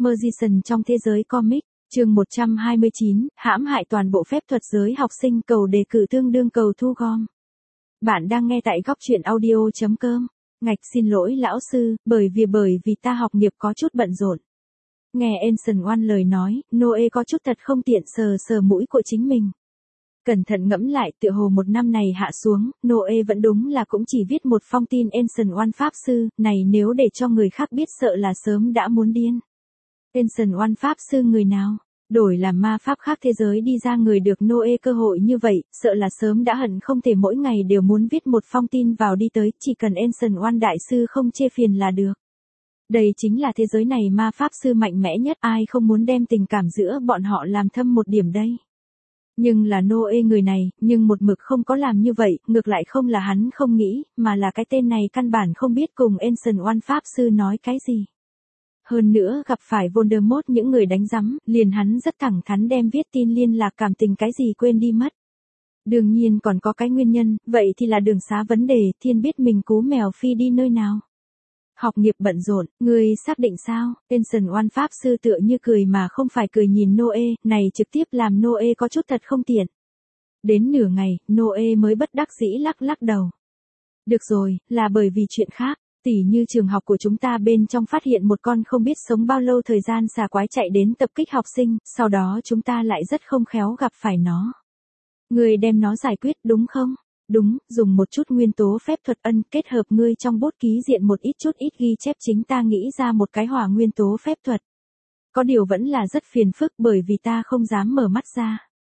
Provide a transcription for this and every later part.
Magician trong thế giới comic, chương 129, hãm hại toàn bộ phép thuật giới học sinh cầu đề cử tương đương cầu thu gom. Bạn đang nghe tại góc truyện audio.com. Ngạch xin lỗi lão sư, bởi vì ta học nghiệp có chút bận rộn. Nghe Ancient One lời nói, Noe có chút thật không tiện sờ mũi của chính mình. Cẩn thận ngẫm lại, tựa hồ một năm này hạ xuống, Noe vẫn đúng là cũng chỉ viết một phong tin Ancient One Pháp Sư, này nếu để cho người khác biết sợ là sớm đã muốn điên. Ancient One Pháp Sư người nào? Đổi làm ma pháp khác thế giới đi ra người được Noe cơ hội như vậy, sợ là sớm đã hận không thể mỗi ngày đều muốn viết một phong tin vào đi tới, chỉ cần Ancient One Đại Sư không chê phiền là được. Đây chính là thế giới này ma pháp sư mạnh mẽ nhất, ai không muốn đem tình cảm giữa bọn họ làm thâm một điểm đây. Nhưng là Noe người này, nhưng một mực không có làm như vậy, ngược lại không là hắn không nghĩ, mà là cái tên này căn bản không biết cùng Ancient One Pháp Sư nói cái gì. Hơn nữa gặp phải Voldemort những người đánh rắm, liền hắn rất thẳng thắn đem viết tin liên lạc cảm tình cái gì quên đi mất. Đương nhiên còn có cái nguyên nhân, vậy thì là đường xá vấn đề, thiên biết mình cú mèo phi đi nơi nào. Học nghiệp bận rộn, ngươi xác định sao? Ancient One Pháp Sư tựa như cười mà không phải cười nhìn Noe, này trực tiếp làm Noe có chút thật không tiện. Đến nửa ngày, Noe mới bất đắc dĩ lắc đầu. Được rồi, là bởi vì chuyện khác. Tỉ như trường học của chúng ta bên trong phát hiện một con không biết sống bao lâu thời gian xà quái chạy đến tập kích học sinh, sau đó chúng ta lại rất không khéo gặp phải nó. Ngươi đem nó giải quyết đúng không? Đúng, dùng một chút nguyên tố phép thuật kết hợp ngươi trong bút ký diện một chút ít ghi chép chính ta nghĩ ra một cái hỏa nguyên tố phép thuật. Có điều vẫn là rất phiền phức bởi vì ta không dám mở mắt ra.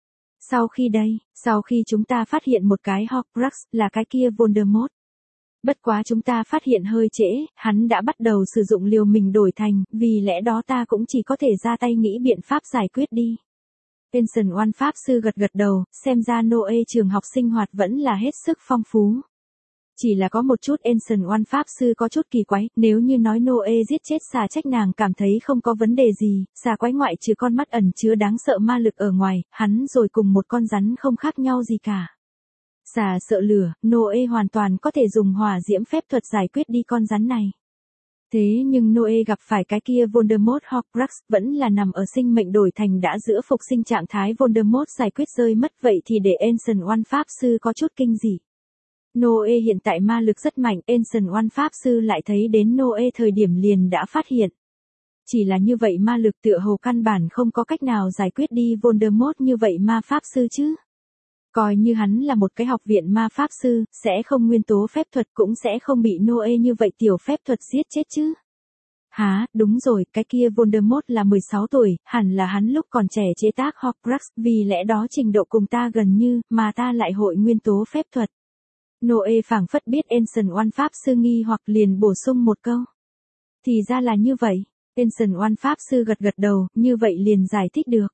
Sau khi chúng ta phát hiện một cái Horcrux là cái kia Voldemort. Bất quá chúng ta phát hiện hơi trễ, hắn đã bắt đầu sử dụng liều mình đổi thành, vì lẽ đó ta cũng chỉ có thể ra tay nghĩ biện pháp giải quyết đi. Ancient One Pháp Sư gật đầu, xem ra Noe trường học sinh hoạt vẫn là hết sức phong phú. Chỉ là có một chút Ancient One Pháp Sư có chút kỳ quái, nếu như nói Noe giết chết xà trách nàng cảm thấy không có vấn đề gì, xà quái ngoại trừ con mắt ẩn chứa đáng sợ ma lực ở ngoài, hắn rồi cùng một con rắn không khác nhau gì cả. Xà sợ lửa, Noe hoàn toàn có thể dùng hỏa diễm phép thuật giải quyết đi con rắn này. Thế nhưng Noe gặp phải cái kia Voldemort Horcrux vẫn là nằm ở sinh mệnh đổi thành đã giữa phục sinh trạng thái Voldemort giải quyết rơi mất, vậy thì để Ancient One Pháp Sư có chút kinh dị. Noe hiện tại ma lực rất mạnh, Ancient One Pháp Sư lại thấy đến Noe thời điểm liền đã phát hiện. Chỉ là như vậy ma lực tựa hồ căn bản không có cách nào giải quyết đi Voldemort như vậy ma Pháp Sư chứ. Coi như hắn là một cái học viện ma pháp sư, sẽ không nguyên tố phép thuật cũng sẽ không bị Noe như vậy tiểu phép thuật giết chết chứ. Hả, đúng rồi, cái kia Voldemort là 16 tuổi, hẳn là hắn lúc còn trẻ chế tác Horcrux, vì lẽ đó trình độ cùng ta gần như, mà ta lại hội nguyên tố phép thuật. Noe phảng phất biết Ancient One Pháp Sư nghi hoặc liền bổ sung một câu. Thì ra là như vậy, Ancient One Pháp Sư gật đầu, như vậy liền giải thích được.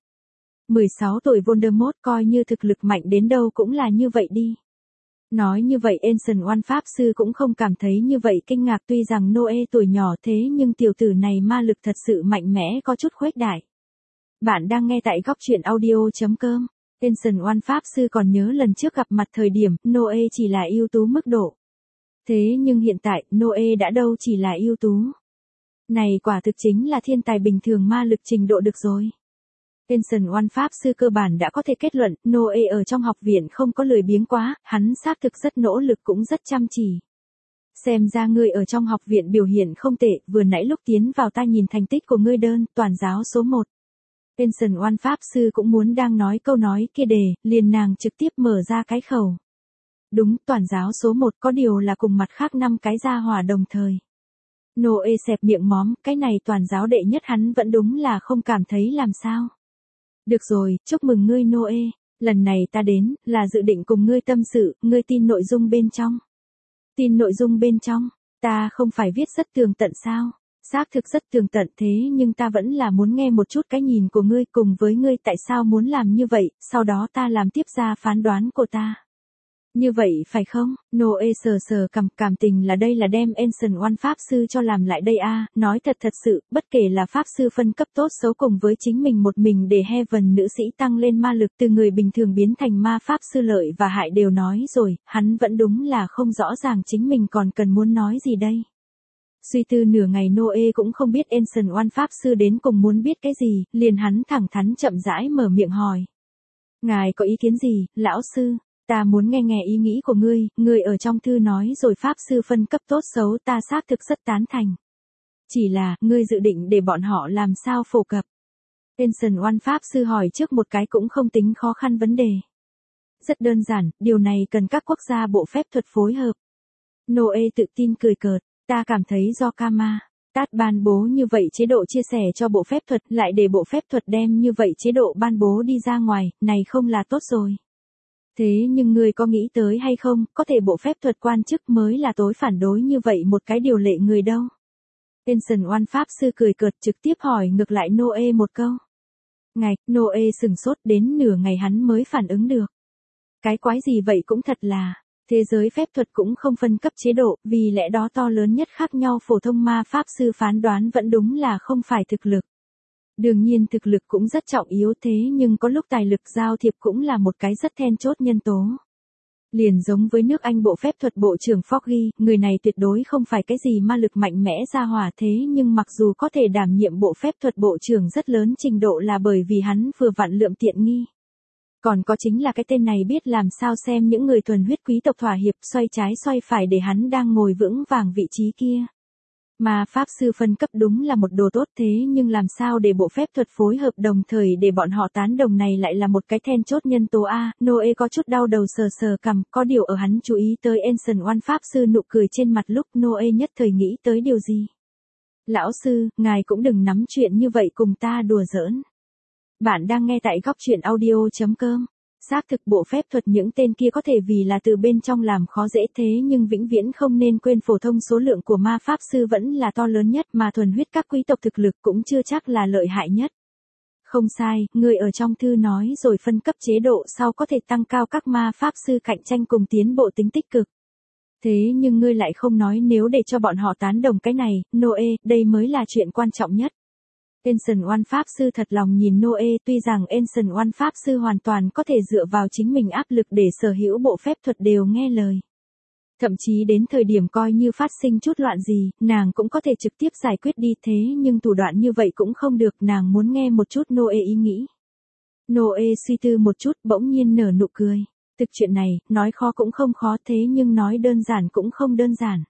16 tuổi Voldemort coi như thực lực mạnh đến đâu cũng là như vậy đi. Nói như vậy Ancient One Pháp Sư cũng không cảm thấy như vậy kinh ngạc, tuy rằng Noe tuổi nhỏ thế nhưng tiểu tử này ma lực thật sự mạnh mẽ có chút khuếch đại. Bạn đang nghe tại góc truyện audio.com. Ancient One Pháp Sư còn nhớ lần trước gặp mặt thời điểm Noe chỉ là ưu tú mức độ. Thế nhưng hiện tại Noe đã đâu chỉ là ưu tú. Này quả thực chính là thiên tài bình thường ma lực trình độ được rồi. Ancient One Pháp Sư cơ bản đã có thể kết luận, Noe ở trong học viện không có lười biếng quá, hắn xác thực rất nỗ lực cũng rất chăm chỉ. Xem ra ngươi ở trong học viện biểu hiện không tệ, vừa nãy lúc tiến vào ta nhìn thành tích của ngươi đơn, toàn giáo số 1. Ancient One Pháp Sư cũng muốn đang nói câu nói kia liền nàng trực tiếp mở ra cái khẩu. Đúng, toàn giáo số 1 có điều là cùng mặt khác 5 cái gia hỏa đồng thời. Noe xẹp miệng móm, cái này toàn giáo đệ nhất hắn vẫn đúng là không cảm thấy làm sao. Được rồi, chúc mừng ngươi Noe, lần này ta đến, là dự định cùng ngươi tâm sự, ngươi tin nội dung bên trong. Tin nội dung bên trong, ta không phải viết rất tường tận sao? Xác thực rất tường tận thế nhưng ta vẫn là muốn nghe một chút cái nhìn của ngươi cùng với ngươi tại sao muốn làm như vậy, sau đó ta làm tiếp ra phán đoán của ta. Như vậy phải không? Noe sờ cảm tình là đây là đem Ancient One Pháp Sư cho làm lại đây nói thật sự, bất kể là Pháp Sư phân cấp tốt xấu cùng với chính mình một mình để Heaven nữ sĩ tăng lên ma lực từ người bình thường biến thành ma Pháp Sư lợi và hại đều nói rồi, hắn vẫn đúng là không rõ ràng chính mình còn cần muốn nói gì đây. Suy tư nửa ngày Noe cũng không biết Ancient One Pháp Sư đến cùng muốn biết cái gì, liền hắn thẳng thắn chậm rãi mở miệng hỏi. Ngài có ý kiến gì, lão sư? Ta muốn nghe nghe ý nghĩ của ngươi ở trong thư nói rồi Pháp Sư phân cấp tốt xấu ta xác thực rất tán thành. Chỉ là, ngươi dự định để bọn họ làm sao phổ cập? Ancient One Pháp Sư hỏi trước một cái cũng không tính khó khăn vấn đề. Rất đơn giản, điều này cần các quốc gia bộ phép thuật phối hợp. Noe tự tin cười cợt, ta cảm thấy do Karma. Tát ban bố như vậy chế độ chia sẻ cho bộ phép thuật lại để bộ phép thuật đem như vậy chế độ ban bố đi ra ngoài, này không là tốt rồi. Thế nhưng ngươi có nghĩ tới hay không, có thể bộ phép thuật quan chức mới là tối phản đối như vậy một cái điều lệ người đâu. Ancient One Pháp Sư cười cợt trực tiếp hỏi ngược lại Noe một câu. Ngạch, Noe sừng sốt đến nửa ngày hắn mới phản ứng được. Cái quái gì vậy cũng thật là, thế giới phép thuật cũng không phân cấp chế độ, vì lẽ đó to lớn nhất khác nhau phổ thông ma Pháp Sư phán đoán vẫn đúng là không phải thực lực. Đương nhiên thực lực cũng rất trọng yếu thế nhưng có lúc tài lực giao thiệp cũng là một cái rất then chốt nhân tố. Liền giống với nước Anh bộ phép thuật bộ trưởng Foggy, người này tuyệt đối không phải cái gì ma lực mạnh mẽ ra hỏa thế nhưng mặc dù có thể đảm nhiệm bộ phép thuật bộ trưởng rất lớn trình độ là bởi vì hắn vừa vặn lượm tiện nghi. Còn có chính là cái tên này biết làm sao xem những người thuần huyết quý tộc thỏa hiệp xoay trái xoay phải để hắn đang ngồi vững vàng vị trí kia. Mà Pháp Sư phân cấp đúng là một đồ tốt thế nhưng làm sao để bộ phép thuật phối hợp đồng thời để bọn họ tán đồng này lại là một cái then chốt nhân tố A. Noe có chút đau đầu sờ sờ cằm, có điều ở hắn chú ý tới Ancient One Pháp Sư nụ cười trên mặt lúc Noe nhất thời nghĩ tới điều gì. Lão sư, ngài cũng đừng nắm chuyện như vậy cùng ta đùa giỡn. Bạn đang nghe tại góc truyện audio.com. Xác thực bộ phép thuật những tên kia có thể vì là từ bên trong làm khó dễ thế nhưng vĩnh viễn không nên quên phổ thông số lượng của ma Pháp Sư vẫn là to lớn nhất mà thuần huyết các quý tộc thực lực cũng chưa chắc là lợi hại nhất. Không sai, người ở trong thư nói rồi phân cấp chế độ sau có thể tăng cao các ma Pháp Sư cạnh tranh cùng tiến bộ tính tích cực. Thế nhưng ngươi lại không nói nếu để cho bọn họ tán đồng cái này, Noe, đây mới là chuyện quan trọng nhất. Ancient One Pháp Sư thật lòng nhìn Noe tuy rằng Ancient One Pháp Sư hoàn toàn có thể dựa vào chính mình áp lực để sở hữu bộ phép thuật đều nghe lời. Thậm chí đến thời điểm coi như phát sinh chút loạn gì, nàng cũng có thể trực tiếp giải quyết đi thế nhưng thủ đoạn như vậy cũng không được nàng muốn nghe một chút Noe ý nghĩ. Noe suy tư một chút bỗng nhiên nở nụ cười. Thực chuyện này, nói khó cũng không khó thế nhưng nói đơn giản cũng không đơn giản.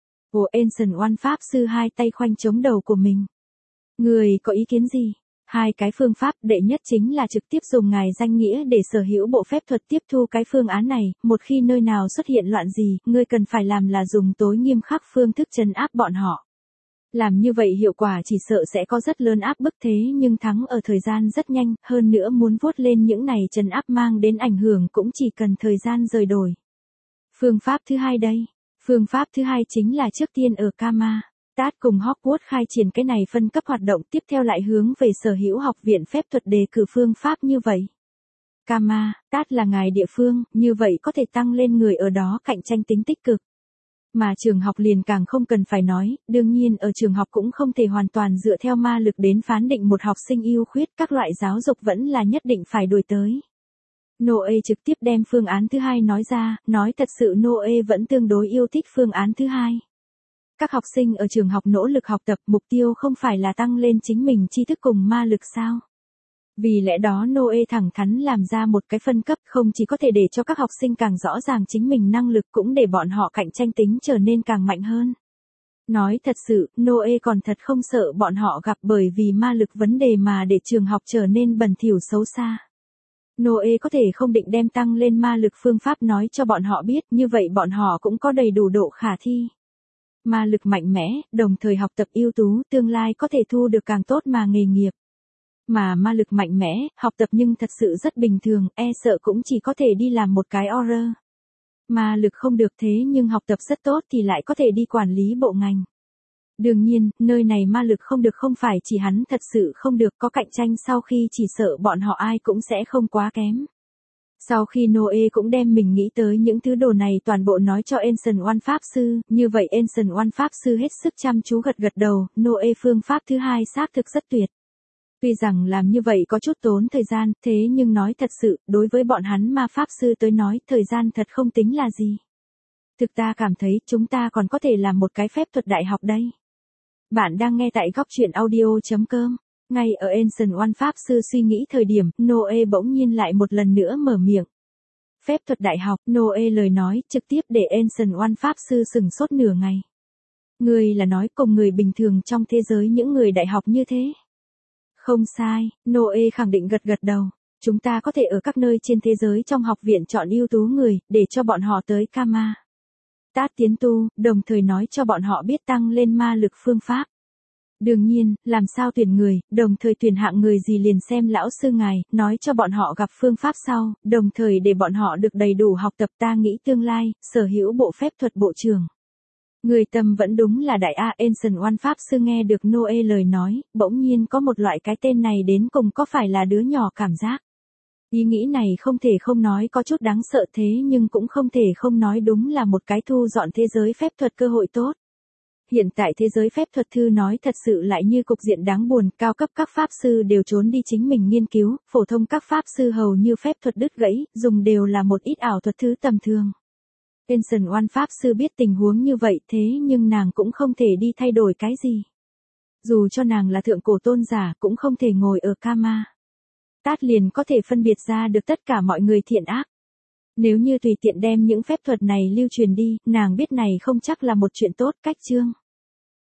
Ồ Ancient One Pháp Sư hai tay khoanh chống đầu của mình. Người có ý kiến gì? Hai cái phương pháp đệ nhất chính là trực tiếp dùng ngài danh nghĩa để sở hữu bộ phép thuật tiếp thu cái phương án này, một khi nơi nào xuất hiện loạn gì, ngươi cần phải làm là dùng tối nghiêm khắc phương thức trấn áp bọn họ. Làm như vậy hiệu quả chỉ sợ sẽ có rất lớn áp bức thế nhưng thắng ở thời gian rất nhanh, hơn nữa muốn vuốt lên những này trấn áp mang đến ảnh hưởng cũng chỉ cần thời gian rời đổi. Phương pháp thứ hai đây. Phương pháp thứ hai chính là trước tiên ở Karma. Tát cùng Hogwarts khai triển cái này phân cấp hoạt động tiếp theo lại hướng về sở hữu học viện phép thuật đề cử phương pháp như vậy. Karma, Tát là ngài địa phương, như vậy có thể tăng lên người ở đó cạnh tranh tính tích cực. Mà trường học liền càng không cần phải nói, đương nhiên ở trường học cũng không thể hoàn toàn dựa theo ma lực đến phán định một học sinh ưu khuyết, các loại giáo dục vẫn là nhất định phải đuổi tới. Noe trực tiếp đem phương án thứ hai nói ra, nói thật sự Noe vẫn tương đối yêu thích phương án thứ hai. Các học sinh ở trường học nỗ lực học tập mục tiêu không phải là tăng lên chính mình tri thức cùng ma lực sao? Vì lẽ đó Noe thẳng thắn làm ra một cái phân cấp không chỉ có thể để cho các học sinh càng rõ ràng chính mình năng lực cũng để bọn họ cạnh tranh tính trở nên càng mạnh hơn. Nói thật sự, Noe còn thật không sợ bọn họ gặp bởi vì ma lực vấn đề mà để trường học trở nên bẩn thỉu xấu xa. Noe có thể không định đem tăng lên ma lực phương pháp nói cho bọn họ biết, như vậy bọn họ cũng có đầy đủ độ khả thi. Ma lực mạnh mẽ, đồng thời học tập ưu tú, tương lai có thể thu được càng tốt mà nghề nghiệp. Mà ma lực mạnh mẽ, học tập nhưng thật sự rất bình thường, e sợ cũng chỉ có thể đi làm một cái order. Ma lực không được thế nhưng học tập rất tốt thì lại có thể đi quản lý bộ ngành. Đương nhiên, nơi này ma lực không được không phải chỉ hắn thật sự không được có cạnh tranh sau khi chỉ sợ bọn họ ai cũng sẽ không quá kém. Sau khi Noe cũng đem mình nghĩ tới những thứ đồ này toàn bộ nói cho Ancient One Pháp Sư, như vậy Ancient One Pháp Sư hết sức chăm chú gật gật đầu, Noe phương pháp thứ hai xác thực rất tuyệt. Tuy rằng làm như vậy có chút tốn thời gian, thế nhưng nói thật sự, đối với bọn hắn ma Pháp Sư tới nói, thời gian thật không tính là gì. Thực ta cảm thấy chúng ta còn có thể làm một cái phép thuật đại học đây. Bạn đang nghe tại góc truyện audio.com. Ngay ở Ancient One Pháp Sư suy nghĩ thời điểm, Noe bỗng nhiên lại một lần nữa mở miệng. Phép thuật đại học, Noe lời nói trực tiếp để Ancient One Pháp Sư sửng sốt nửa ngày. Người là nói cùng người bình thường trong thế giới những người đại học như thế. Không sai, Noe khẳng định gật gật đầu. Chúng ta có thể ở các nơi trên thế giới trong học viện chọn ưu tú người, để cho bọn họ tới Kama Tát tiến tu, đồng thời nói cho bọn họ biết tăng lên ma lực phương pháp. Đương nhiên, làm sao tuyển người, đồng thời tuyển hạng người gì liền xem lão sư ngài, nói cho bọn họ gặp phương pháp sau, đồng thời để bọn họ được đầy đủ học tập. Ta nghĩ tương lai, sở hữu bộ phép thuật bộ trưởng. Người tâm vẫn đúng là đại A. Ancient One Pháp Sư nghe được Noe lời nói, bỗng nhiên có một loại cái tên này đến cùng có phải là đứa nhỏ cảm giác. Ý nghĩ này không thể không nói có chút đáng sợ, thế nhưng cũng không thể không nói đúng là một cái thu dọn thế giới phép thuật cơ hội tốt. Hiện tại thế giới phép thuật thư nói thật sự lại như cục diện đáng buồn, cao cấp các pháp sư đều trốn đi chính mình nghiên cứu, phổ thông các pháp sư hầu như phép thuật đứt gãy, dùng đều là một ít ảo thuật thứ tầm thường. Ancient One Pháp Sư biết tình huống như vậy, thế nhưng nàng cũng không thể đi thay đổi cái gì. Dù cho nàng là thượng cổ tôn giả cũng không thể ngồi ở Kama Tát liền có thể phân biệt ra được tất cả mọi người thiện ác. Nếu như tùy tiện đem những phép thuật này lưu truyền đi, nàng biết này không chắc là một chuyện tốt. Cách chương